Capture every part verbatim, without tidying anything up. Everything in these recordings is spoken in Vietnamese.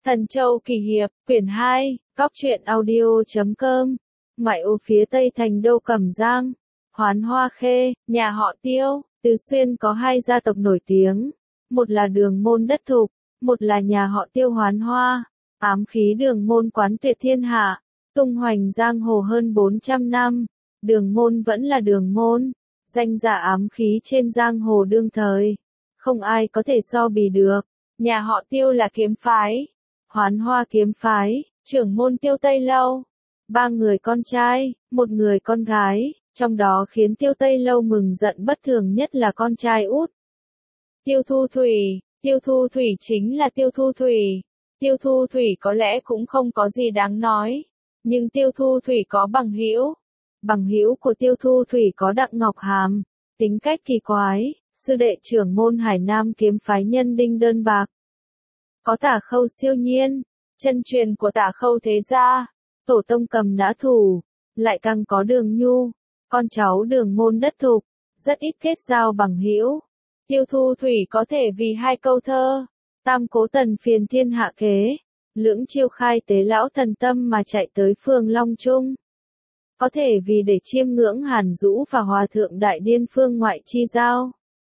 Thần Châu Kỳ Hiệp, quyển hai, góc truyện audio chấm com, ngoại ô phía tây thành đô Cẩm Giang, Hoán Hoa Khê, nhà họ Tiêu, Từ Xuyên có hai gia tộc nổi tiếng, một là Đường Môn đất thục, một là nhà họ Tiêu Hoán Hoa, ám khí Đường Môn quán tuyệt thiên hạ, tung hoành giang hồ hơn bốn trăm năm, Đường Môn vẫn là Đường Môn, danh giả ám khí trên giang hồ đương thời, không ai có thể so bì được. Nhà họ Tiêu là kiếm phái, Hoán Hoa kiếm phái, trưởng môn Tiêu Tây Lâu, ba người con trai, một người con gái, trong đó khiến Tiêu Tây Lâu mừng giận bất thường nhất là con trai út. Tiêu Thu Thủy, Tiêu Thu Thủy chính là Tiêu Thu Thủy. Tiêu Thu Thủy có lẽ cũng không có gì đáng nói, nhưng Tiêu Thu Thủy có bằng hữu. Bằng hữu của Tiêu Thu Thủy có Đặng Ngọc Hàm, tính cách kỳ quái, sư đệ trưởng môn Hải Nam kiếm phái nhân đinh đơn bạc. Có Tả Khâu siêu nhiên, chân truyền của Tả Khâu thế gia, tổ tông Cầm Nã Thủ, lại càng có Đường Nhu, con cháu Đường Môn đất thục, rất ít kết giao bằng hữu. Tiêu Thu Thủy có thể vì hai câu thơ, tam cố tần phiền thiên hạ kế, lưỡng chiêu khai tế lão thần tâm mà chạy tới phường Long Trung. Có thể vì để chiêm ngưỡng Hàn Dũ và Hòa thượng Đại Điên phương ngoại chi giao,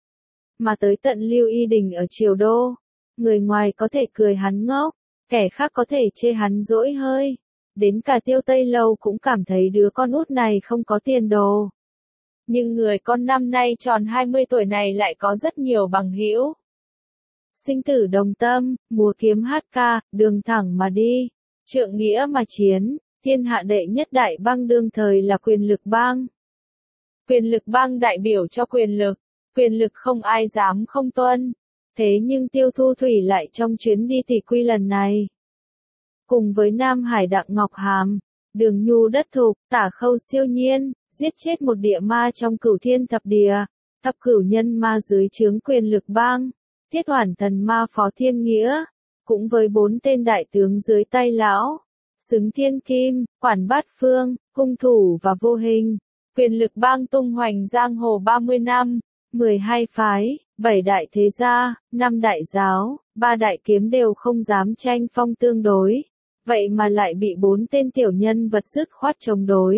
mà tới tận Lưu Y Đình ở Triều Đô. Người ngoài có thể cười hắn ngốc, kẻ khác có thể chê hắn dỗi hơi. Đến cả Tiêu Tây Lâu cũng cảm thấy đứa con út này không có tiền đồ. Nhưng người con năm nay tròn hai mươi tuổi này lại có rất nhiều bằng hữu. Sinh tử đồng tâm, múa kiếm hát ca, đường thẳng mà đi, trượng nghĩa mà chiến, thiên hạ đệ nhất đại bang đương thời là Quyền Lực Bang. Quyền Lực Bang đại biểu cho quyền lực, quyền lực không ai dám không tuân. Thế nhưng Tiêu Thu Thủy lại trong chuyến đi tỷ quy lần này, cùng với Nam Hải Đặng Ngọc Hàm, Đường Nhu đất thục, Tả Khâu siêu nhiên, giết chết một địa ma trong Cửu Thiên thập địa, thập cửu nhân ma dưới trướng Quyền Lực Bang, Thiết Hoản thần ma Phó Thiên Nghĩa, cũng với bốn tên đại tướng dưới tay lão, Xứng Thiên Kim, Quản Bát Phương, Hung Thủ và Vô Hình. Quyền Lực Bang tung hoành giang hồ ba mươi năm, mười hai phái, bảy đại thế gia, năm đại giáo, ba đại kiếm đều không dám tranh phong tương đối, vậy mà lại bị bốn tên tiểu nhân vật dứt khoát chống đối.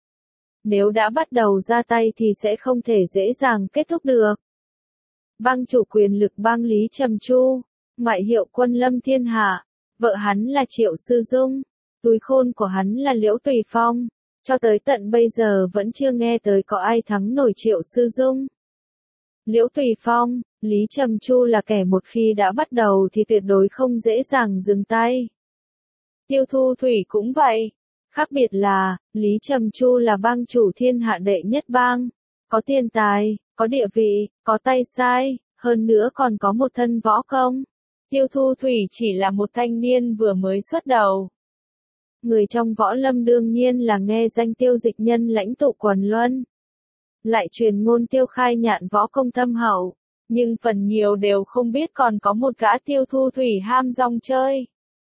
Nếu đã bắt đầu ra tay thì sẽ không thể dễ dàng kết thúc được. Bang chủ Quyền Lực Bang Lý Trầm Chu, ngoại hiệu Quân Lâm Thiên Hạ, vợ hắn là Triệu Sư Dung, túi khôn của hắn là Liễu Tùy Phong, cho tới tận bây giờ vẫn chưa nghe tới có ai thắng nổi Triệu Sư Dung. Liễu Tùy Phong, Lý Trầm Chu là kẻ một khi đã bắt đầu thì tuyệt đối không dễ dàng dừng tay. Tiêu Thu Thủy cũng vậy. Khác biệt là, Lý Trầm Chu là bang chủ thiên hạ đệ nhất bang, có tiền tài, có địa vị, có tay sai, hơn nữa còn có một thân võ công. Tiêu Thu Thủy chỉ là một thanh niên vừa mới xuất đầu. Người trong võ lâm đương nhiên là nghe danh Tiêu Dịch Nhân lãnh tụ quần luân. Lại truyền ngôn Tiêu Khai Nhạn võ công thâm hậu, nhưng phần nhiều đều không biết còn có một gã Tiêu Thu Thủy ham rong chơi.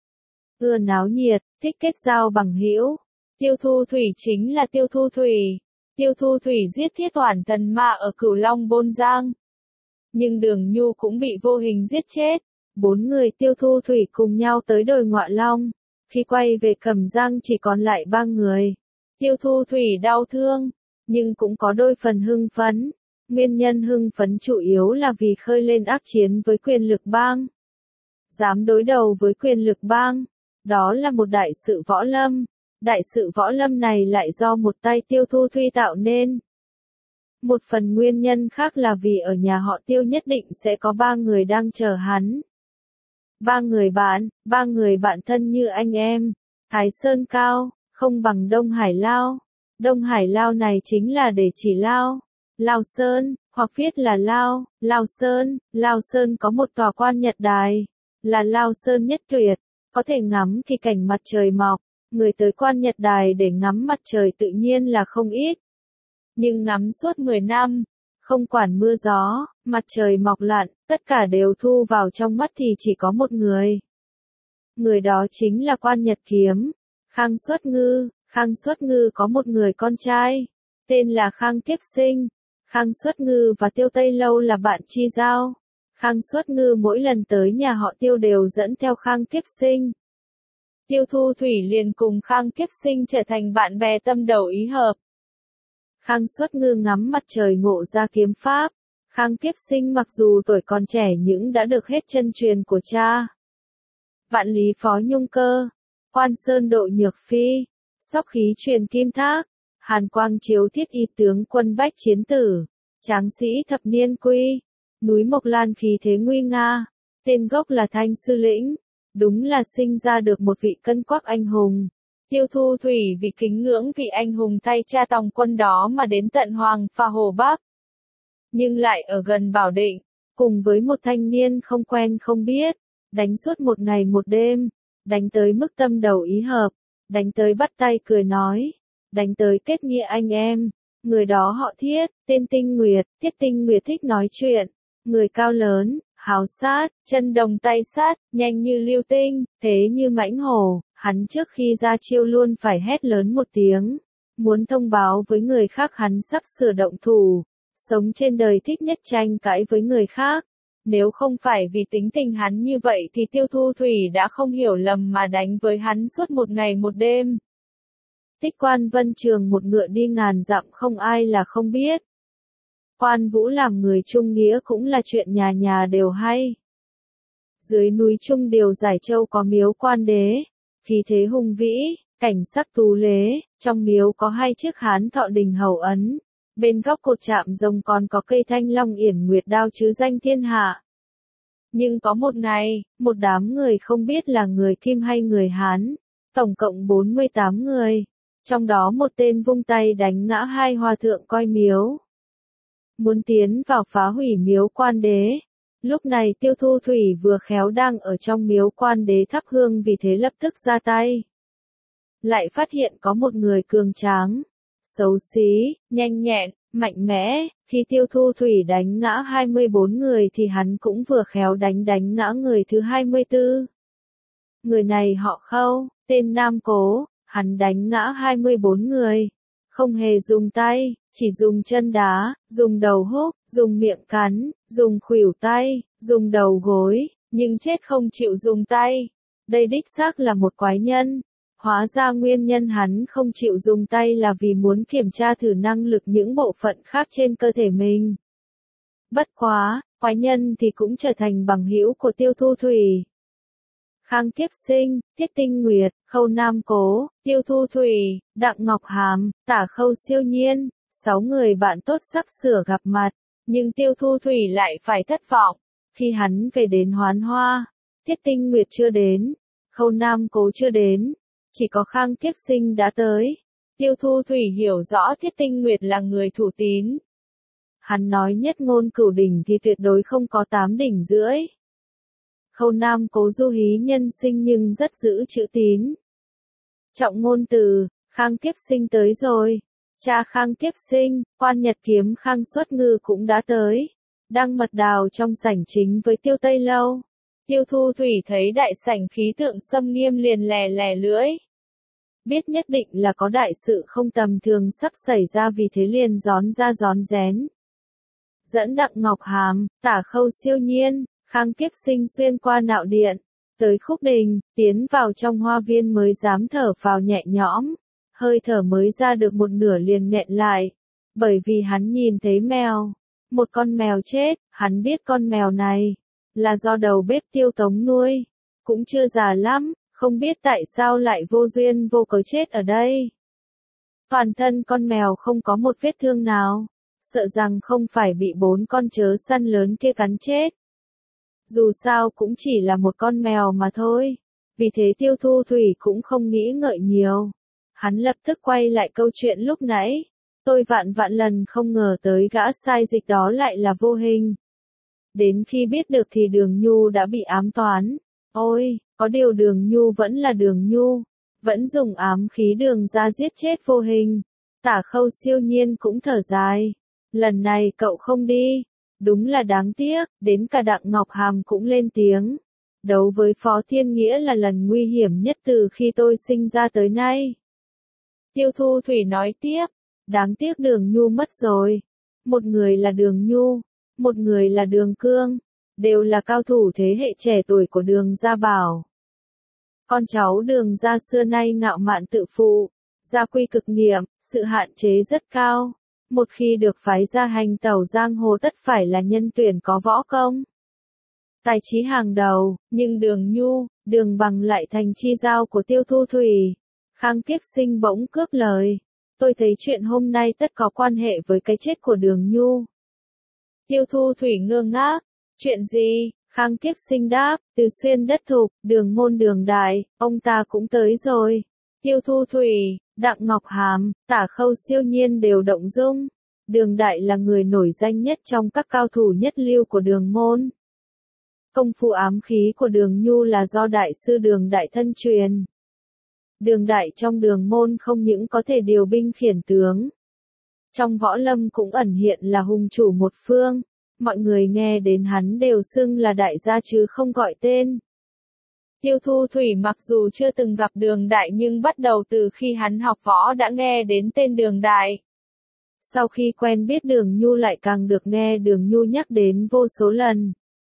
Ưa náo nhiệt, thích kết giao bằng hữu. Tiêu Thu Thủy chính là Tiêu Thu Thủy. Tiêu Thu Thủy giết Thiết Hoản thần ma ở Cửu Long Bôn Giang. Nhưng Đường Nhu cũng bị Vô Hình giết chết. Bốn người Tiêu Thu Thủy cùng nhau tới đồi Ngọa Long. Khi quay về Cẩm Giang chỉ còn lại ba người. Tiêu Thu Thủy đau thương, nhưng cũng có đôi phần hưng phấn. Nguyên nhân hưng phấn chủ yếu là vì khơi lên ác chiến với Quyền Lực Bang. Dám đối đầu với Quyền Lực Bang, đó là một đại sự võ lâm. Đại sự võ lâm này lại do một tay Tiêu Thu Thủy tạo nên. Một phần nguyên nhân khác là vì ở nhà họ Tiêu nhất định sẽ có ba người đang chờ hắn. Ba người bạn, ba người bạn thân như anh em. Thái Sơn cao, không bằng Đông Hải Lao. Đông Hải Lao này chính là để chỉ Lao, Lao Sơn, hoặc viết là Lao, Lao Sơn. Lao Sơn có một tòa quan nhật đài, là Lao Sơn nhất tuyệt, có thể ngắm kỳ cảnh mặt trời mọc. Người tới quan nhật đài để ngắm mặt trời tự nhiên là không ít. Nhưng ngắm suốt mười năm, không quản mưa gió, mặt trời mọc lặn, tất cả đều thu vào trong mắt thì chỉ có một người. Người đó chính là Quan Nhật Kiếm, Khang Xuất Ngư. Khang Xuất Ngư có một người con trai, tên là Khang Kiếp Sinh. Khang Xuất Ngư và Tiêu Tây Lâu là bạn chi giao. Khang Xuất Ngư mỗi lần tới nhà họ Tiêu đều dẫn theo Khang Kiếp Sinh. Tiêu Thu Thủy liền cùng Khang Kiếp Sinh trở thành bạn bè tâm đầu ý hợp. Khang Xuất Ngư ngắm mặt trời ngộ ra kiếm pháp. Khang Kiếp Sinh mặc dù tuổi còn trẻ nhưng đã được hết chân truyền của cha. Vạn lý phó nhung cơ, Quan Sơn độ nhược phi, Sóc khí truyền kim thác, Hàn quang chiếu thiết y tướng quân bách chiến tử, Tráng sĩ thập niên quy, Núi Mộc Lan khí thế nguy nga, tên gốc là Thanh Sư Lĩnh, đúng là sinh ra được một vị cân quắc anh hùng. Tiêu Thu Thủy vì kính ngưỡng vị anh hùng thay cha tòng quân đó mà đến tận Hoàng Phà Hồ Bắc. Nhưng lại ở gần Bảo Định, cùng với một thanh niên không quen không biết, đánh suốt một ngày một đêm, đánh tới mức tâm đầu ý hợp, đánh tới bắt tay cười nói, đánh tới kết nghĩa anh em. Người đó họ Thiết, tên Tinh Nguyệt, Thiết Tinh Nguyệt thích nói chuyện, người cao lớn, háo sát, chân đồng tay sát, nhanh như lưu tinh, thế như mãnh hổ, hắn trước khi ra chiêu luôn phải hét lớn một tiếng, muốn thông báo với người khác hắn sắp sửa động thủ, sống trên đời thích nhất tranh cãi với người khác. Nếu không phải vì tính tình hắn như vậy thì Tiêu Thu Thủy đã không hiểu lầm mà đánh với hắn suốt một ngày một đêm. Tích Quan Vân Trường một ngựa đi ngàn dặm không ai là không biết. Quan Vũ làm người trung nghĩa cũng là chuyện nhà nhà đều hay. Dưới núi Trung Điều Giải Châu có miếu Quan Đế, khí thế hùng vĩ, cảnh sắc tú lế, trong miếu có hai chiếc hán thọ đình hầu ấn, bên góc cột chạm rồng còn có cây thanh long yển nguyệt đao chứ danh thiên hạ. Nhưng có một ngày, một đám người không biết là người Kim hay người Hán, tổng cộng bốn mươi tám người, trong đó một tên vung tay đánh ngã hai hòa thượng coi miếu. Muốn tiến vào phá hủy miếu Quan Đế. Lúc này Tiêu Thu Thủy vừa khéo đang ở trong miếu Quan Đế thắp hương vì thế lập tức ra tay. Lại phát hiện có một người cường tráng, xấu xí, nhanh nhẹn, mạnh mẽ, khi Tiêu Thu Thủy đánh ngã hai mươi bốn người thì hắn cũng vừa khéo đánh đánh ngã người thứ hai mươi tư. Người này họ Khâu, tên Nam Cố, hắn đánh ngã hai mươi bốn người. Không hề dùng tay, chỉ dùng chân đá, dùng đầu húc, dùng miệng cắn, dùng khuỷu tay, dùng đầu gối, nhưng chết không chịu dùng tay. Đây đích xác là một quái nhân. Hóa ra nguyên nhân hắn không chịu dùng tay là vì muốn kiểm tra thử năng lực những bộ phận khác trên cơ thể mình. Bất quá, quái nhân thì cũng trở thành bằng hữu của Tiêu Thu Thủy. Khang Kiếp Sinh, Thiết Tinh Nguyệt, Khâu Nam Cố, Tiêu Thu Thủy, Đặng Ngọc Hàm, Tả Khâu Siêu Nhiên, sáu người bạn tốt sắp sửa gặp mặt, nhưng Tiêu Thu Thủy lại phải thất vọng. Khi hắn về đến Hoán Hoa, Thiết Tinh Nguyệt chưa đến, Khâu Nam Cố chưa đến, chỉ có Khang Kiếp Sinh đã tới. Tiêu Thu Thủy hiểu rõ Thiết Tinh Nguyệt là người thủ tín. Hắn nói nhất ngôn cửu đỉnh thì tuyệt đối không có tám đỉnh rưỡi. Khâu Nam Cố du hí nhân sinh nhưng rất giữ chữ tín. Trọng ngôn từ, Khang Kiếp Sinh tới rồi. Cha Khang Kiếp Sinh, Quan Nhật Kiếm Khang Xuất Ngư cũng đã tới. Đang mật đào trong sảnh chính với Tiêu Tây Lâu. Tiêu Thu Thủy thấy đại sảnh khí tượng xâm nghiêm liền lè lè lưỡi. Biết nhất định là có đại sự không tầm thường sắp xảy ra vì thế liền gión ra gión rén. Dẫn Đặng Ngọc Hàm, Tả Khâu Siêu Nhiên, Khang Kiếp Sinh xuyên qua nạo điện, tới khúc đình, tiến vào trong hoa viên mới dám thở vào nhẹ nhõm, hơi thở mới ra được một nửa liền nghẹn lại, bởi vì hắn nhìn thấy mèo, một con mèo chết, hắn biết con mèo này là do đầu bếp Tiêu Tống nuôi, cũng chưa già lắm, không biết tại sao lại vô duyên vô cớ chết ở đây. Toàn thân con mèo không có một vết thương nào, sợ rằng không phải bị bốn con chớ săn lớn kia cắn chết. Dù sao cũng chỉ là một con mèo mà thôi, vì thế Tiêu Thu Thủy cũng không nghĩ ngợi nhiều. Hắn lập tức quay lại câu chuyện lúc nãy, tôi vạn vạn lần không ngờ tới gã sai dịch đó lại là Vô Hình. Đến khi biết được thì Đường Nhu đã bị ám toán. Ôi, có điều Đường Nhu vẫn là Đường Nhu, vẫn dùng ám khí Đường ra giết chết Vô Hình. Tả Khâu Siêu Nhiên cũng thở dài, lần này cậu không đi, đúng là đáng tiếc, đến cả Đặng Ngọc Hàm cũng lên tiếng. Đấu với Phó Thiên Nghĩa là lần nguy hiểm nhất từ khi tôi sinh ra tới nay. Tiêu Thu Thủy nói tiếp, đáng tiếc Đường Nhu mất rồi. Một người là Đường Nhu, một người là Đường Cương. đều là cao thủ thế hệ trẻ tuổi của Đường Gia Bảo. Con cháu Đường Gia xưa nay ngạo mạn tự phụ, gia quy cực nghiêm, sự hạn chế rất cao. Một khi được phái ra hành tẩu giang hồ tất phải là nhân tuyển có võ công, tài trí hàng đầu, nhưng Đường Nhu, Đường Bằng lại thành chi giao của Tiêu Thu Thủy. Khang Kiếp Sinh bỗng cướp lời. Tôi thấy chuyện hôm nay tất có quan hệ với cái chết của Đường Nhu. Tiêu Thu Thủy ngơ ngác. Chuyện gì? Khang Kiếp Sinh đáp, Từ Xuyên đất thục, Đường Môn Đường Đại, ông ta cũng tới rồi. Tiêu Thu Thủy, Đặng Ngọc Hàm, Tả Khâu siêu nhiên đều động dung. Đường Đại là người nổi danh nhất trong các cao thủ nhất lưu của Đường Môn. Công phu ám khí của Đường Nhu là do Đại sư Đường Đại thân truyền. Đường Đại trong Đường Môn không những có thể điều binh khiển tướng, trong võ lâm cũng ẩn hiện là hùng chủ một phương. Mọi người nghe đến hắn đều xưng là đại gia chứ không gọi tên. Tiêu Thu Thủy mặc dù chưa từng gặp Đường Đại nhưng bắt đầu từ khi hắn học võ đã nghe đến tên Đường Đại. Sau khi quen biết Đường Nhu lại càng được nghe Đường Nhu nhắc đến vô số lần.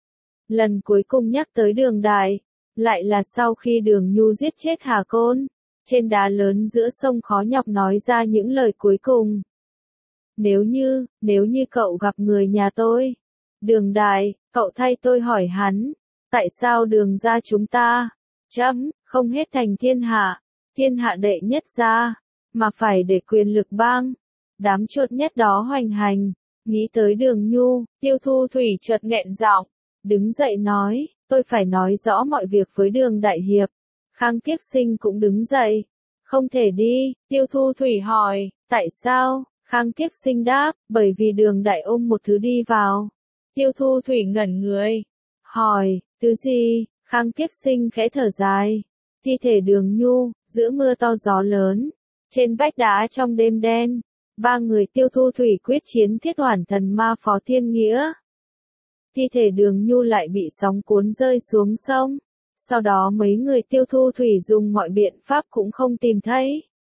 Lần cuối cùng nhắc tới Đường Đại, lại là sau khi Đường Nhu giết chết Hà Côn, trên đá lớn giữa sông khó nhọc nói ra những lời cuối cùng. Nếu như, nếu như cậu gặp người nhà tôi, Đường Đại, cậu thay tôi hỏi hắn, tại sao Đường gia chúng ta, chấm, không hết thành thiên hạ, thiên hạ đệ nhất gia, mà phải để quyền lực bang, đám chuột nhất đó hoành hành. Nghĩ tới Đường Nhu, Tiêu Thu Thủy chợt nghẹn giọng, đứng dậy nói, tôi phải nói rõ mọi việc với Đường Đại Hiệp. Khang Kiếp Sinh cũng đứng dậy, không thể đi. Tiêu Thu Thủy hỏi, tại sao? Khang Kiếp Sinh đáp, bởi vì Đường Đại ôm một thứ đi vào. Tiêu Thu Thủy ngẩn người, hỏi, thứ gì? Khang Kiếp Sinh khẽ thở dài. Thi thể Đường Nhu, giữa mưa to gió lớn, trên vách đá trong đêm đen, ba người Tiêu Thu Thủy quyết chiến thiết Oản Thần Ma Phó Thiên Nghĩa. Thi thể Đường Nhu lại bị sóng cuốn rơi xuống sông. Sau đó mấy người Tiêu Thu Thủy dùng mọi biện pháp cũng không tìm thấy.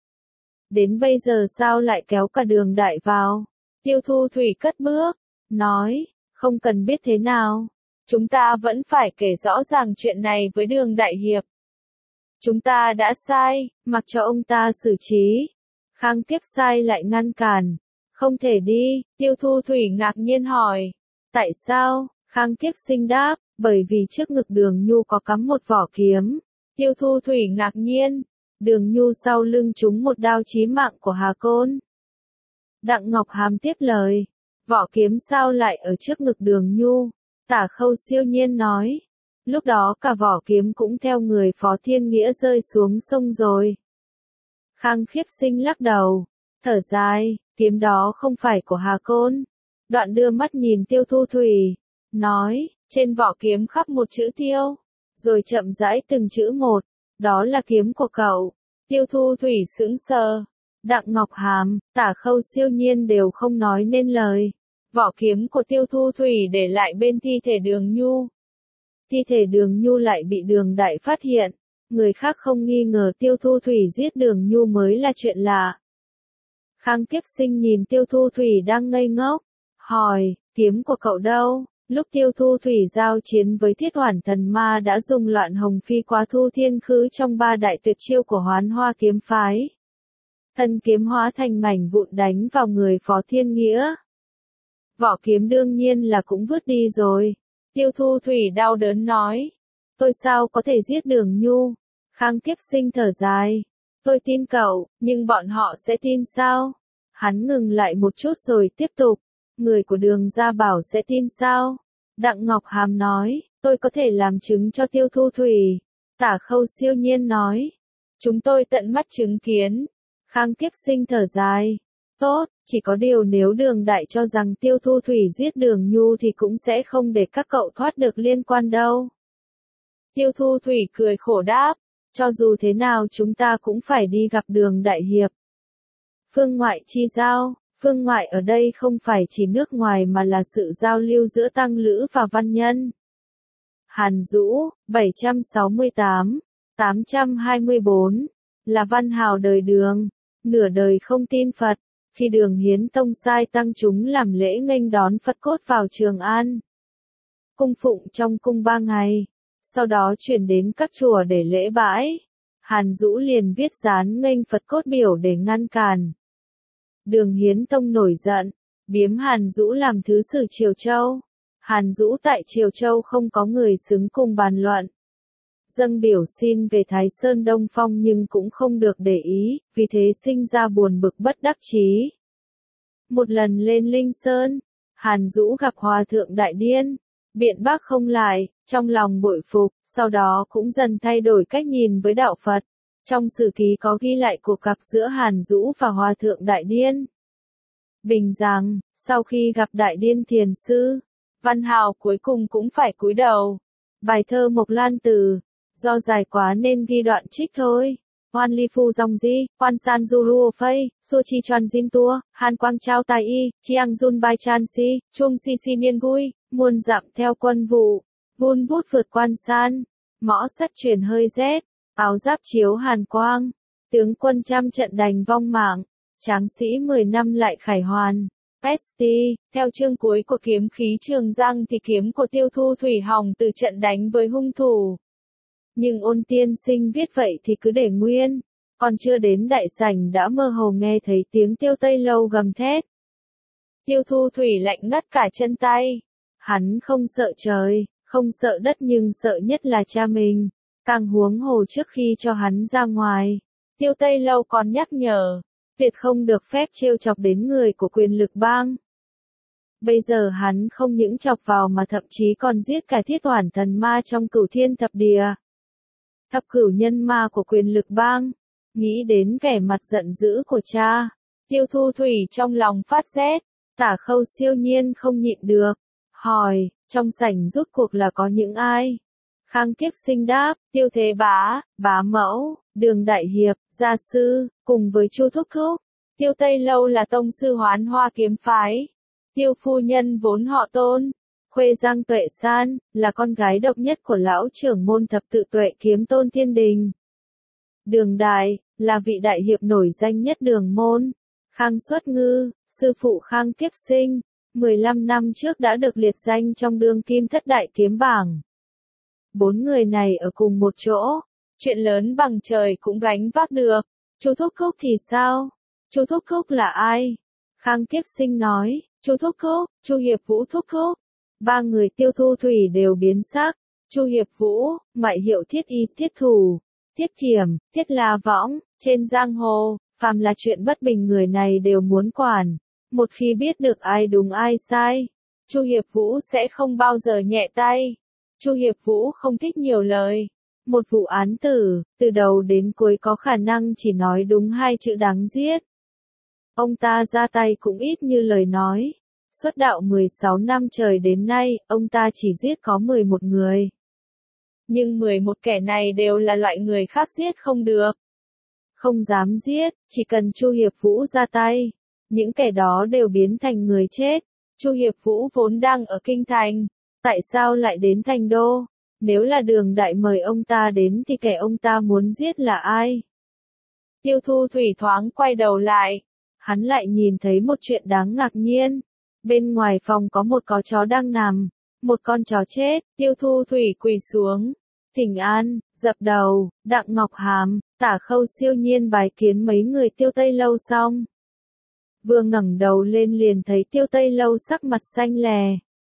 Đến bây giờ sao lại kéo cả Đường Đại vào? Tiêu Thu Thủy cất bước, nói, không cần biết thế nào. Chúng ta vẫn phải kể rõ ràng chuyện này với Đường Đại Hiệp. Chúng ta đã sai, mặc cho ông ta xử trí. Khang Kiếp Sai lại ngăn cản. Không thể đi. Tiêu Thu Thủy ngạc nhiên hỏi. Tại sao? Khang Kiếp Sinh đáp, bởi vì trước ngực Đường Nhu có cắm một vỏ kiếm. Tiêu Thu Thủy ngạc nhiên. Đường Nhu sau lưng trúng một đao chí mạng của Hà Côn. Đặng Ngọc Hàm tiếp lời. Vỏ kiếm sao lại ở trước ngực Đường Nhu? Tả Khâu siêu nhiên nói. Lúc đó cả vỏ kiếm cũng theo người Phó Thiên Nghĩa rơi xuống sông rồi. Khang Kiếp Sinh lắc đầu, thở dài, kiếm đó không phải của Hà Côn. Đoạn đưa mắt nhìn Tiêu Thu Thủy, nói, trên vỏ kiếm khắc một chữ Tiêu, rồi chậm rãi từng chữ một, đó là kiếm của cậu. Tiêu Thu Thủy sững sờ, Đặng Ngọc Hàm, Tả Khâu siêu nhiên đều không nói nên lời. Vỏ kiếm của Tiêu Thu Thủy để lại bên thi thể Đường Nhu. Thi thể Đường Nhu lại bị Đường Đại phát hiện. Người khác không nghi ngờ Tiêu Thu Thủy giết Đường Nhu mới là chuyện lạ. Khang Kiếp Sinh nhìn Tiêu Thu Thủy đang ngây ngốc, hỏi, kiếm của cậu đâu? Lúc Tiêu Thu Thủy giao chiến với Thiết Oản Thần Ma đã dùng Loạn Hồng Phi Quá Thu Thiên Khứ trong ba đại tuyệt chiêu của Hoán Hoa kiếm phái. Thân kiếm hóa thành mảnh vụn đánh vào người Phó Thiên Nghĩa. Vỏ kiếm đương nhiên là cũng vứt đi rồi. Tiêu Thu Thủy đau đớn nói. Tôi sao có thể giết Đường Nhu? Khang Kiếp Sinh thở dài. Tôi tin cậu, nhưng bọn họ sẽ tin sao? Hắn ngừng lại một chút rồi tiếp tục. Người của Đường Gia Bảo sẽ tin sao? Đặng Ngọc Hàm nói, tôi có thể làm chứng cho Tiêu Thu Thủy. Tả Khâu siêu nhiên nói, chúng tôi tận mắt chứng kiến. Khang Kiếp Sinh thở dài. Tốt, chỉ có điều nếu Đường Đại cho rằng Tiêu Thu Thủy giết Đường Nhu thì cũng sẽ không để các cậu thoát được liên quan đâu. Tiêu Thu Thủy cười khổ đáp, cho dù thế nào chúng ta cũng phải đi gặp Đường Đại Hiệp. Phương ngoại chi giao, phương ngoại ở đây không phải chỉ nước ngoài mà là sự giao lưu giữa tăng lữ và văn nhân. Hàn Dũ, bảy trăm sáu mươi tám, tám trăm hai mươi bốn, là văn hào đời Đường, nửa đời không tin Phật. Khi Đường Hiến Tông sai tăng chúng làm lễ nghênh đón Phật cốt vào Trường An, cung phụng trong cung ba ngày, sau đó chuyển đến các chùa để lễ bái. Hàn Dũ liền viết dán nghênh Phật cốt biểu để ngăn cản. Đường Hiến Tông nổi giận, biếm Hàn Dũ làm thứ sử Triều Châu. Hàn Dũ tại Triều Châu không có người xứng cùng bàn luận. Dâng biểu xin về Thái Sơn Đông Phong nhưng cũng không được để ý, vì thế sinh ra buồn bực bất đắc chí. Một lần lên Linh Sơn, Hàn Dũ gặp Hòa Thượng Đại Điên, biện bác không lại, trong lòng bội phục, sau đó cũng dần thay đổi cách nhìn với đạo Phật. Trong sử ký có ghi lại cuộc gặp giữa Hàn Dũ và Hòa Thượng Đại Điên. Bình rằng, sau khi gặp Đại Điên Thiền Sư, Văn Hào cuối cùng cũng phải cúi đầu. Bài thơ Mộc Lan Từ, do dài quá nên ghi đoạn trích thôi. Hoan Ly Phu Dòng Di, Quan San Du Ruo Phây, Su Chi Choan Jin Tua, Hàn Quang Trao Tài Y, Chiang Jun Bai Chan Si, Trung Si Si Niên Gui, muôn dặm theo quân vụ, vun vút vượt quan san, mõ sắt truyền hơi rét, áo giáp chiếu hàn quang, tướng quân trăm trận đành vong mạng, tráng sĩ mười năm lại khải hoàn. ét tê, theo chương cuối của kiếm khí Trường Giang thì kiếm của Tiêu Thu Thủy hỏng từ trận đánh với hung thủ. Nhưng Ôn tiên sinh viết vậy thì cứ để nguyên, còn chưa đến đại sảnh đã mơ hồ nghe thấy tiếng Tiêu Tây Lâu gầm thét. Tiêu Thu Thủy lạnh ngắt cả chân tay, hắn không sợ trời, không sợ đất nhưng sợ nhất là cha mình, càng huống hồ trước khi cho hắn ra ngoài. Tiêu Tây Lâu còn nhắc nhở, tuyệt không được phép trêu chọc đến người của quyền lực bang. Bây giờ hắn không những chọc vào mà thậm chí còn giết cả thiết oản thần ma trong cửu thiên thập địa. Thập cửu nhân ma của quyền lực bang, nghĩ đến vẻ mặt giận dữ của cha, Tiêu Thu Thủy trong lòng phát rét, Tả Khâu siêu nhiên không nhịn được, hỏi, trong sảnh rút cuộc là có những ai? Khang Kiếp Sinh đáp, Tiêu Thế Bá, Bá Mẫu, Đường Đại Hiệp, Gia Sư, cùng với Chu Thúc Thúc. Tiêu Tây Lâu là tông sư Hoán Hoa kiếm phái. Tiêu phu nhân vốn họ Tôn. Khuê Giang Tuệ San, là con gái độc nhất của lão trưởng môn thập tự Tuệ Kiếm Tôn Thiên Đình. Đường Đại, là vị đại hiệp nổi danh nhất đường môn. Khang Xuất Ngư, sư phụ Khang Kiếp Sinh, mười lăm năm trước đã được liệt danh trong đương kim thất đại kiếm bảng. Bốn người này ở cùng một chỗ, chuyện lớn bằng trời cũng gánh vác được. Chu Thúc Thúc thì sao? Chu Thúc Thúc là ai? Khang Kiếp Sinh nói, Chu Thúc Thúc, Chu Hiệp Vũ Thúc Thúc. Ba người Tiêu Thu Thủy đều biến sắc. Chu Hiệp Vũ, ngoại hiệu Thiết Y Thiết Thủ, Thiết Kiểm, Thiết La Võng, trên giang hồ, phàm là chuyện bất bình người này đều muốn quản. Một khi biết được ai đúng ai sai, Chu Hiệp Vũ sẽ không bao giờ nhẹ tay. Chu Hiệp Vũ không thích nhiều lời. Một vụ án tử, từ đầu đến cuối có khả năng chỉ nói đúng hai chữ đáng giết. Ông ta ra tay cũng ít như lời nói. Xuất đạo mười sáu năm trời đến nay, ông ta chỉ giết có mười một người. Nhưng mười một kẻ này đều là loại người khác giết không được. Không dám giết, chỉ cần Chu Hiệp Vũ ra tay. Những kẻ đó đều biến thành người chết. Chu Hiệp Vũ vốn đang ở Kinh Thành. Tại sao lại đến Thành Đô? Nếu là Đường Đại mời ông ta đến thì kẻ ông ta muốn giết là ai? Tiêu Thu Thủy thoáng quay đầu lại. Hắn lại nhìn thấy một chuyện đáng ngạc nhiên. Bên ngoài phòng có một con chó đang nằm. Một con chó chết. Tiêu Thu Thủy quỳ xuống. Thỉnh an, dập đầu, Đặng Ngọc Hàm, Tả Khâu siêu nhiên bái kiến mấy người Tiêu Tây Lâu xong. Vừa ngẩng đầu lên liền thấy Tiêu Tây Lâu sắc mặt xanh lè.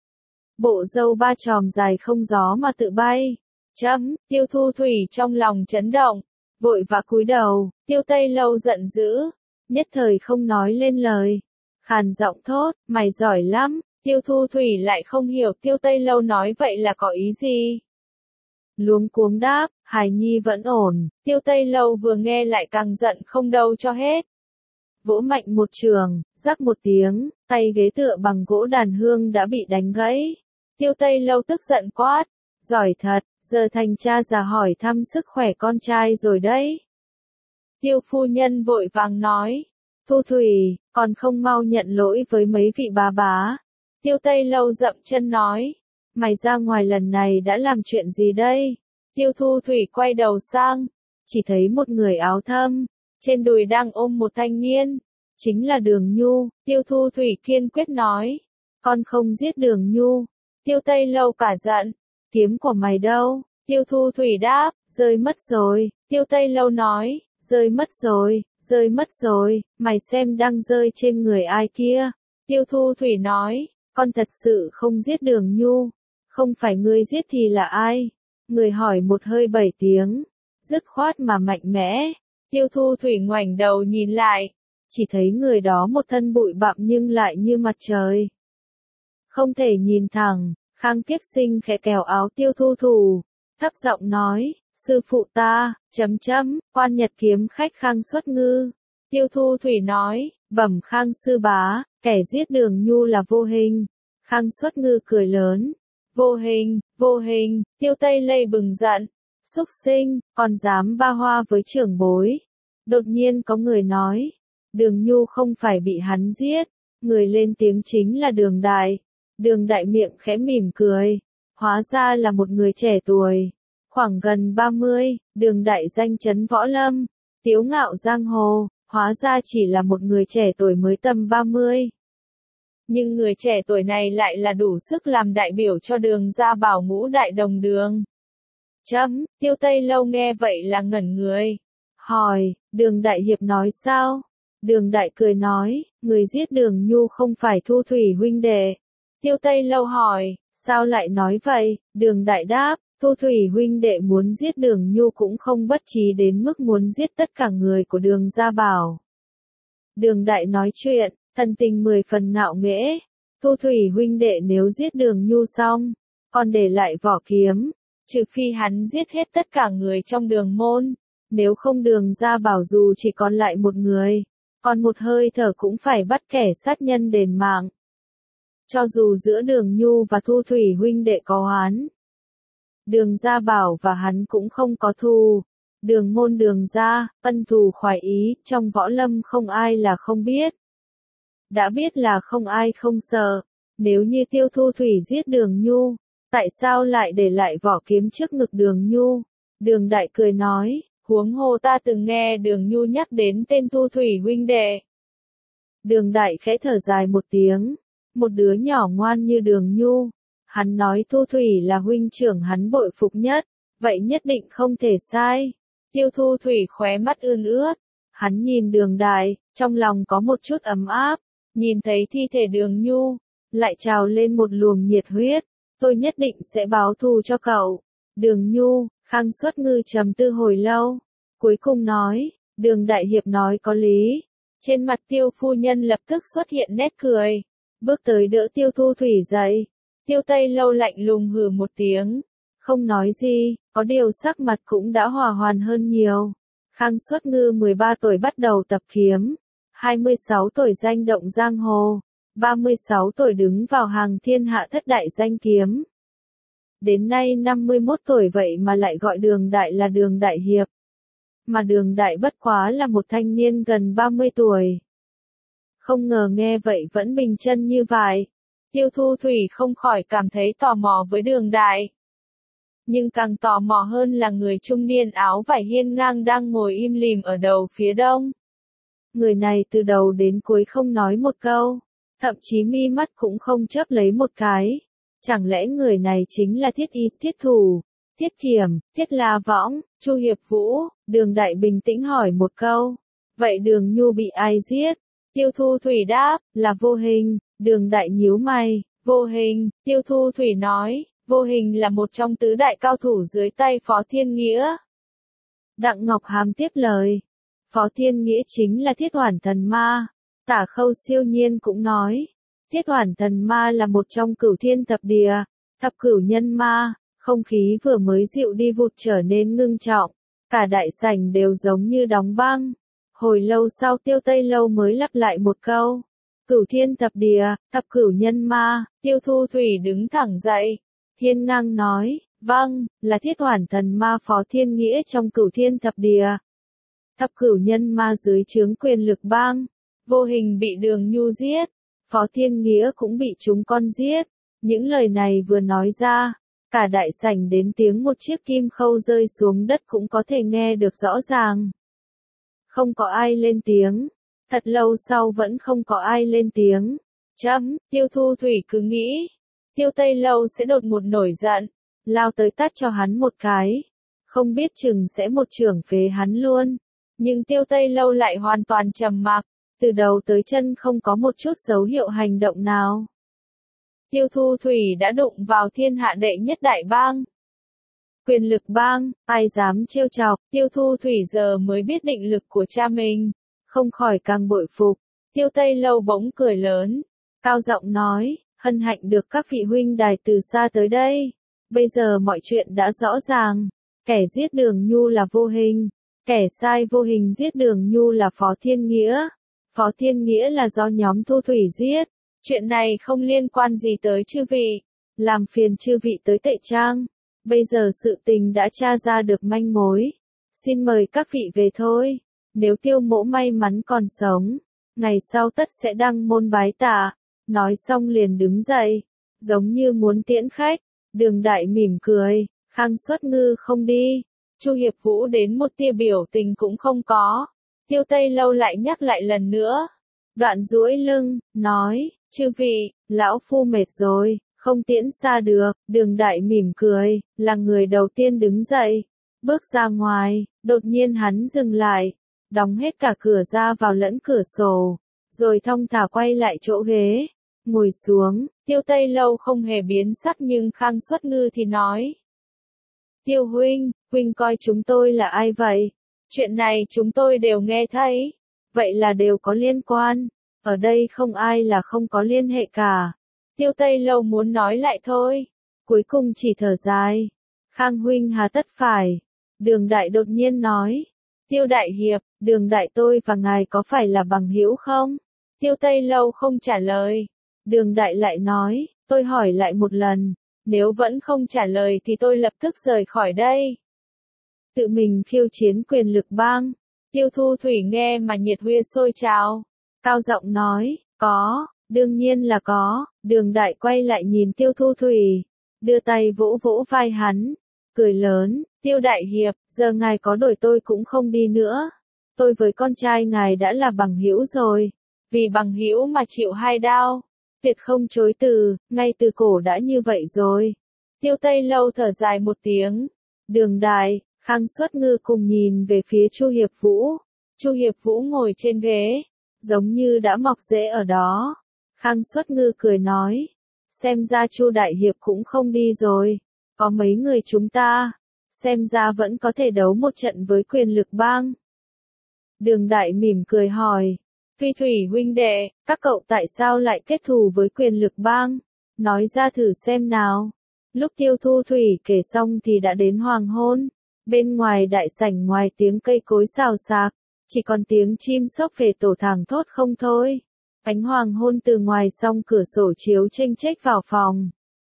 Bộ râu ba chòm dài không gió mà tự bay. Chấm, Tiêu Thu Thủy trong lòng chấn động, vội vã cúi đầu. Tiêu Tây Lâu giận dữ, nhất thời không nói lên lời. Khàn giọng thốt, mày giỏi lắm. Tiêu Thu Thủy lại không hiểu Tiêu Tây Lâu nói vậy là có ý gì. Luống cuống đáp, Hải Nhi vẫn ổn. Tiêu Tây Lâu vừa nghe lại càng giận không đâu cho hết. Vỗ mạnh một trường, rắc một tiếng, tay ghế tựa bằng gỗ đàn hương đã bị đánh gãy. Tiêu Tây Lâu tức giận quát, giỏi thật, giờ thành cha già hỏi thăm sức khỏe con trai rồi đấy. Tiêu phu nhân vội vàng nói, Thu Thủy, còn không mau nhận lỗi với mấy vị bá bá. Tiêu Tây Lâu dậm chân nói, mày ra ngoài lần này đã làm chuyện gì đây? Tiêu Thu Thủy quay đầu sang, chỉ thấy một người áo thâm, trên đùi đang ôm một thanh niên, chính là Đường Nhu. Tiêu Thu Thủy kiên quyết nói, con không giết Đường Nhu. Tiêu Tây Lâu cả giận, kiếm của mày đâu? Tiêu Thu Thủy đáp, rơi mất rồi. Tiêu Tây Lâu nói, rơi mất rồi, rơi mất rồi, mày xem đang rơi trên người ai kia. Tiêu Thu Thủy nói, con thật sự không giết Đường Nhu, không phải ngươi giết thì là ai? Người hỏi một hơi bảy tiếng, dứt khoát mà mạnh mẽ. Tiêu Thu Thủy ngoảnh đầu nhìn lại, chỉ thấy người đó một thân bụi bặm nhưng lại như mặt trời. Không thể nhìn thẳng, Khang Kiếp Sinh khẽ kéo áo Tiêu Thu Thủ, thấp giọng nói, sư phụ ta, chấm chấm, quan nhật kiếm khách Khang Xuất Ngư. Tiêu Thu Thủy nói, bẩm Khang sư bá, kẻ giết Đường Nhu là Vô Hình. Khang Xuất Ngư cười lớn, Vô Hình, Vô Hình. Tiêu Tây Lây bừng giận, xúc sinh, còn dám ba hoa với trưởng bối. Đột nhiên có người nói, Đường Nhu không phải bị hắn giết, người lên tiếng chính là Đường Đại. Đường Đại miệng khẽ mỉm cười, hóa ra là một người trẻ tuổi, khoảng gần ba mươi, Đường Đại danh chấn võ lâm, tiếu ngạo giang hồ, hóa ra chỉ là một người trẻ tuổi mới tầm ba mươi. Nhưng người trẻ tuổi này lại là đủ sức làm đại biểu cho Đường gia bảo ngũ đại đồng đường. Chấm, Tiêu Tây Lâu nghe vậy là ngẩn người, hỏi, Đường Đại hiệp nói sao? Đường Đại cười nói, người giết Đường Nhu không phải Thu Thủy huynh đệ. Tiêu Tây Lâu hỏi, sao lại nói vậy? Đường Đại đáp, Thu Thủy huynh đệ muốn giết Đường Nhu cũng không bất trí đến mức muốn giết tất cả người của Đường gia bảo. Đường Đại nói chuyện, thần tình mười phần ngạo nghễ. Thu Thủy huynh đệ nếu giết Đường Nhu xong, còn để lại vỏ kiếm, trừ phi hắn giết hết tất cả người trong Đường môn, nếu không Đường gia bảo dù chỉ còn lại một người, còn một hơi thở cũng phải bắt kẻ sát nhân đền mạng. Cho dù giữa Đường Nhu và Thu Thủy huynh đệ có oán, Đường gia bảo và hắn cũng không có thù. Đường môn Đường gia, ân thù khoái ý, trong võ lâm không ai là không biết. Đã biết là không ai không sợ. Nếu như Tiêu Thu Thủy giết Đường Nhu, tại sao lại để lại vỏ kiếm trước ngực Đường Nhu? Đường Đại cười nói, huống hồ ta từng nghe Đường Nhu nhắc đến tên Thu Thủy huynh đệ. Đường Đại khẽ thở dài một tiếng, một đứa nhỏ ngoan như Đường Nhu. Hắn nói Thu Thủy là huynh trưởng hắn bội phục nhất, vậy nhất định không thể sai. Tiêu Thu Thủy khóe mắt ươn ướt, hắn nhìn Đường Đại, trong lòng có một chút ấm áp, nhìn thấy thi thể Đường Nhu, lại trào lên một luồng nhiệt huyết, tôi nhất định sẽ báo thù cho cậu. Đường Nhu, Khang Xuất Ngư trầm tư hồi lâu, cuối cùng nói, Đường Đại hiệp nói có lý. Trên mặt Tiêu phu nhân lập tức xuất hiện nét cười, bước tới đỡ Tiêu Thu Thủy dậy. Tiêu Tây Lâu lạnh lùng hừ một tiếng, không nói gì, có điều sắc mặt cũng đã hòa hoàn hơn nhiều. Khang Xuất Ngư mười ba tuổi bắt đầu tập kiếm, hai mươi sáu tuổi danh động giang hồ, ba mươi sáu tuổi đứng vào hàng thiên hạ thất đại danh kiếm. Đến nay năm mươi mốt tuổi vậy mà lại gọi Đường Đại là Đường Đại hiệp. Mà Đường Đại bất quá là một thanh niên gần ba mươi tuổi. Không ngờ nghe vậy vẫn bình chân như vậy. Tiêu Thu Thủy không khỏi cảm thấy tò mò với Đường Đại. Nhưng càng tò mò hơn là người trung niên áo vải hiên ngang đang ngồi im lìm ở đầu phía đông. Người này từ đầu đến cuối không nói một câu, thậm chí mi mắt cũng không chớp lấy một cái. Chẳng lẽ người này chính là Thiết Y, Thiết Thủ, Thiết Kiểm, Thiết La Võng, Chu Hiệp Vũ? Đường Đại bình tĩnh hỏi một câu. Vậy Đường Nhu bị ai giết? Tiêu Thu Thủy đáp, là Vô Hình. Đường Đại nhíu mày, Vô Hình. Tiêu Thu Thủy nói, Vô Hình là một trong tứ đại cao thủ dưới tay Phó Thiên Nghĩa. Đặng Ngọc Hàm tiếp lời, Phó Thiên Nghĩa chính là Thiết Hoản Thần Ma. Tả Khâu Siêu Nhiên cũng nói, Thiết Hoản Thần Ma là một trong cửu thiên thập địa, thập cửu nhân ma. Không khí vừa mới dịu đi vụt trở nên ngưng trọng, cả đại sảnh đều giống như đóng băng. Hồi lâu sau Tiêu Tây Lâu mới lặp lại một câu, cửu thiên thập địa, thập cửu nhân ma. Tiêu Thu Thủy đứng thẳng dậy, hiên ngang nói, vâng, là Thiết Hoản Thần Ma Phó Thiên Nghĩa trong cửu thiên thập địa. Thập cửu nhân ma dưới trướng quyền lực bang. Vô Hình bị Đường Nhu giết, Phó Thiên Nghĩa cũng bị chúng con giết. Những lời này vừa nói ra, cả đại sảnh đến tiếng một chiếc kim khâu rơi xuống đất cũng có thể nghe được rõ ràng. Không có ai lên tiếng. Thật lâu sau vẫn không có ai lên tiếng. Chấm, Tiêu Thu Thủy cứ nghĩ, Tiêu Tây Lâu sẽ đột ngột nổi giận, lao tới tát cho hắn một cái. Không biết chừng sẽ một chưởng phế hắn luôn. Nhưng Tiêu Tây Lâu lại hoàn toàn trầm mặc, từ đầu tới chân không có một chút dấu hiệu hành động nào. Tiêu Thu Thủy đã đụng vào thiên hạ đệ nhất đại bang. Quyền lực bang, ai dám trêu chọc, Tiêu Thu Thủy giờ mới biết định lực của cha mình, không khỏi càng bội phục. Tiêu Tây Lâu bỗng cười lớn, cao giọng nói, hân hạnh được các vị huynh đài từ xa tới đây. Bây giờ mọi chuyện đã rõ ràng, kẻ giết Đường Nhu là Vô Hình, kẻ sai Vô Hình giết Đường Nhu là Phó Thiên Nghĩa. Phó Thiên Nghĩa là do nhóm Thu Thủy giết, chuyện này không liên quan gì tới chư vị, làm phiền chư vị tới Tệ Trang. Bây giờ sự tình đã tra ra được manh mối, xin mời các vị về thôi. Nếu Tiêu Mỗ may mắn còn sống, ngày sau tất sẽ đăng môn bái tạ. Nói xong liền đứng dậy, giống như muốn tiễn khách. Đường Đại mỉm cười, Khang Xuất Ngư không đi, Chu Hiệp Vũ đến một tia biểu tình cũng không có. Tiêu Tây Lâu lại nhắc lại lần nữa, đoạn duỗi lưng, nói, chư vị, lão phu mệt rồi, không tiễn xa được. Đường Đại mỉm cười, là người đầu tiên đứng dậy, bước ra ngoài. Đột nhiên hắn dừng lại, đóng hết cả cửa ra vào lẫn cửa sổ, rồi thong thả quay lại chỗ ghế, ngồi xuống. Tiêu Tây Lâu không hề biến sắc nhưng Khang Xuất Ngư thì nói, Tiêu huynh, huynh coi chúng tôi là ai vậy? Chuyện này chúng tôi đều nghe thấy, vậy là đều có liên quan, ở đây không ai là không có liên hệ cả. Tiêu Tây Lâu muốn nói lại thôi, cuối cùng chỉ thở dài. Khang huynh hà tất phải. Đường Đại đột nhiên nói, Tiêu Đại Hiệp, Đường Đại tôi và ngài có phải là bằng hữu không? Tiêu Tây Lâu không trả lời. Đường Đại lại nói, tôi hỏi lại một lần, nếu vẫn không trả lời thì tôi lập tức rời khỏi đây. Tự mình khiêu chiến quyền lực bang. Tiêu Thu Thủy nghe mà nhiệt huyết sôi trào, cao giọng nói, có, đương nhiên là có. Đường Đại quay lại nhìn Tiêu Thu Thủy, đưa tay vỗ vỗ vai hắn, cười lớn, Tiêu Đại Hiệp, giờ ngài có đổi tôi cũng không đi nữa. Tôi với con trai ngài đã là bằng hữu rồi, vì bằng hữu mà chịu hai đao, tuyệt không chối từ, ngay từ cổ đã như vậy rồi. Tiêu Tây Lâu thở dài một tiếng. Đường Đại, Khang Xuất Ngư cùng nhìn về phía Chu Hiệp Vũ. Chu Hiệp Vũ ngồi trên ghế, giống như đã mọc rễ ở đó. Khang Xuất Ngư cười nói, xem ra Chu Đại Hiệp cũng không đi rồi, có mấy người chúng ta, xem ra vẫn có thể đấu một trận với quyền lực bang. Đường Đại mỉm cười hỏi, Phi Thủy huynh đệ, các cậu tại sao lại kết thù với quyền lực bang? Nói ra thử xem nào. Lúc Tiêu Thu Thủy kể xong thì đã đến hoàng hôn. Bên ngoài đại sảnh ngoài tiếng cây cối xào xạc, chỉ còn tiếng chim sốc về tổ thẳng thốt không thôi. Ánh hoàng hôn từ ngoài song cửa sổ chiếu chênh chếch vào phòng.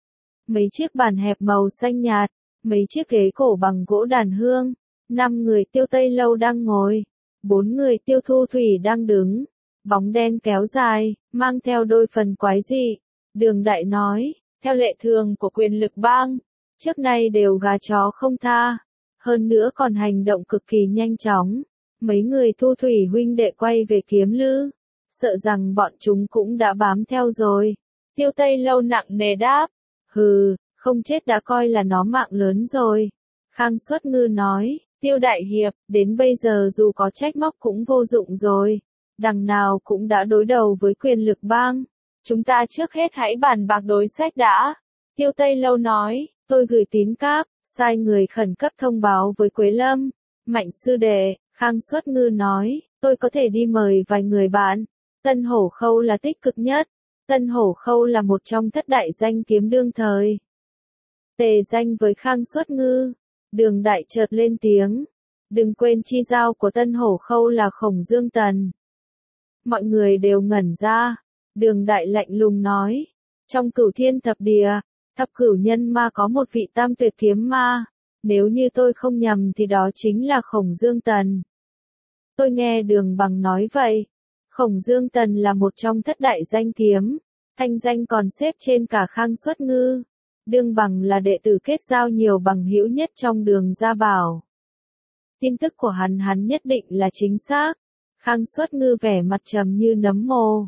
Mấy chiếc bàn hẹp màu xanh nhạt, mấy chiếc ghế cổ bằng gỗ đàn hương, năm người Tiêu Tây Lâu đang ngồi, bốn người Tiêu Thu Thủy đang đứng, bóng đen kéo dài, mang theo đôi phần quái dị. Đường Đại nói, theo lệ thường của quyền lực bang, trước nay đều gà chó không tha, hơn nữa còn hành động cực kỳ nhanh chóng. Mấy người Thu Thủy huynh đệ quay về Kiếm Lư, sợ rằng bọn chúng cũng đã bám theo rồi. Tiêu Tây Lâu nặng nề đáp, hừ, không chết đã coi là nó mạng lớn rồi. Khang Xuất Ngư nói, Tiêu Đại Hiệp, đến bây giờ dù có trách móc cũng vô dụng rồi, đằng nào cũng đã đối đầu với quyền lực bang. Chúng ta trước hết hãy bàn bạc đối sách đã. Tiêu Tây Lâu nói, tôi gửi tín cáp, sai người khẩn cấp thông báo với Quế Lâm, Mạnh sư đệ. Khang Xuất Ngư nói, tôi có thể đi mời vài người bạn. Tân Hổ Khâu là tích cực nhất. Tân Hổ Khâu là một trong thất đại danh kiếm đương thời. Tề danh với Khang Xuất Ngư. Đường Đại chợt lên tiếng. Đừng quên chi giao của Tân Hổ Khâu là Khổng Dương Tần. Mọi người đều ngẩn ra. Đường Đại lạnh lùng nói. Trong cửu thiên thập địa, thập cửu nhân ma có một vị tam tuyệt kiếm ma. Nếu như tôi không nhầm thì đó chính là Khổng Dương Tần. Tôi nghe Đường Bằng nói vậy. Khổng Dương Tần là một trong thất đại danh kiếm. Thanh danh còn xếp trên cả Khang Xuất Ngư. Đường Bằng là đệ tử kết giao nhiều bằng hữu nhất trong Đường Gia Bảo. Tin tức của hắn hắn nhất định là chính xác. Khang Xuất Ngư vẻ mặt trầm như nấm mồ.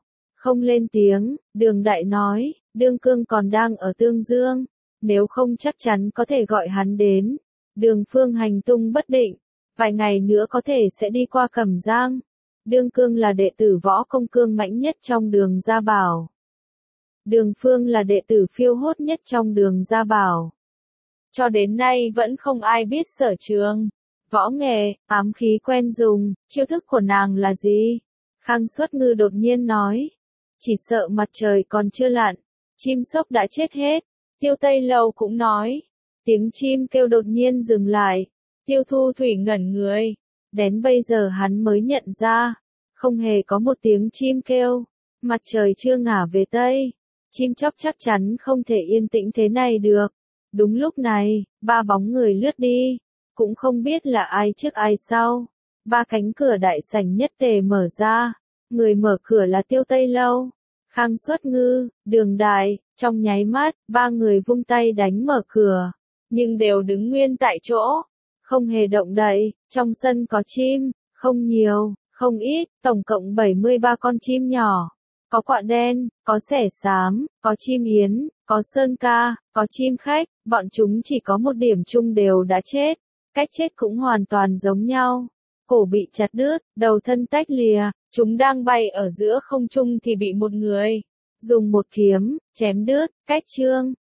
không lên tiếng, Đường Đại nói, Đương Cương còn đang ở Tương Dương, nếu không chắc chắn có thể gọi hắn đến. Đường Phương hành tung bất định, vài ngày nữa có thể sẽ đi qua Cẩm Giang. Đương Cương là đệ tử võ công cương mãnh nhất trong Đường Gia Bảo. Đường Phương là đệ tử phiêu hốt nhất trong Đường Gia Bảo. Cho đến nay vẫn không ai biết sở trường, võ nghệ, ám khí quen dùng, chiêu thức của nàng là gì. Khang Xuất Ngư đột nhiên nói, chỉ sợ mặt trời còn chưa lặn, chim sốc đã chết hết. Tiêu Tây Lâu cũng nói, tiếng chim kêu đột nhiên dừng lại. Tiêu Thu Thủy ngẩn người, đến bây giờ hắn mới nhận ra, không hề có một tiếng chim kêu, mặt trời chưa ngả về Tây, chim chóc chắc chắn không thể yên tĩnh thế này được. Đúng lúc này, ba bóng người lướt đi, cũng không biết là ai trước ai sau. Ba cánh cửa đại sảnh nhất tề mở ra, người mở cửa là Tiêu Tây Lâu, Khang Xuất Ngư, Đường Đại. Trong nháy mắt, ba người vung tay đánh mở cửa, nhưng đều đứng nguyên tại chỗ, không hề động đậy. Trong sân có chim, không nhiều, không ít, tổng cộng bảy mươi ba con chim nhỏ. Có quạ đen, có sẻ xám, có chim yến, có sơn ca, có chim khách, bọn chúng chỉ có một điểm chung đều đã chết. Cách chết cũng hoàn toàn giống nhau. Cổ bị chặt đứt, đầu thân tách lìa, chúng đang bay ở giữa không trung thì bị một người dùng một kiếm chém đứt. Cách chương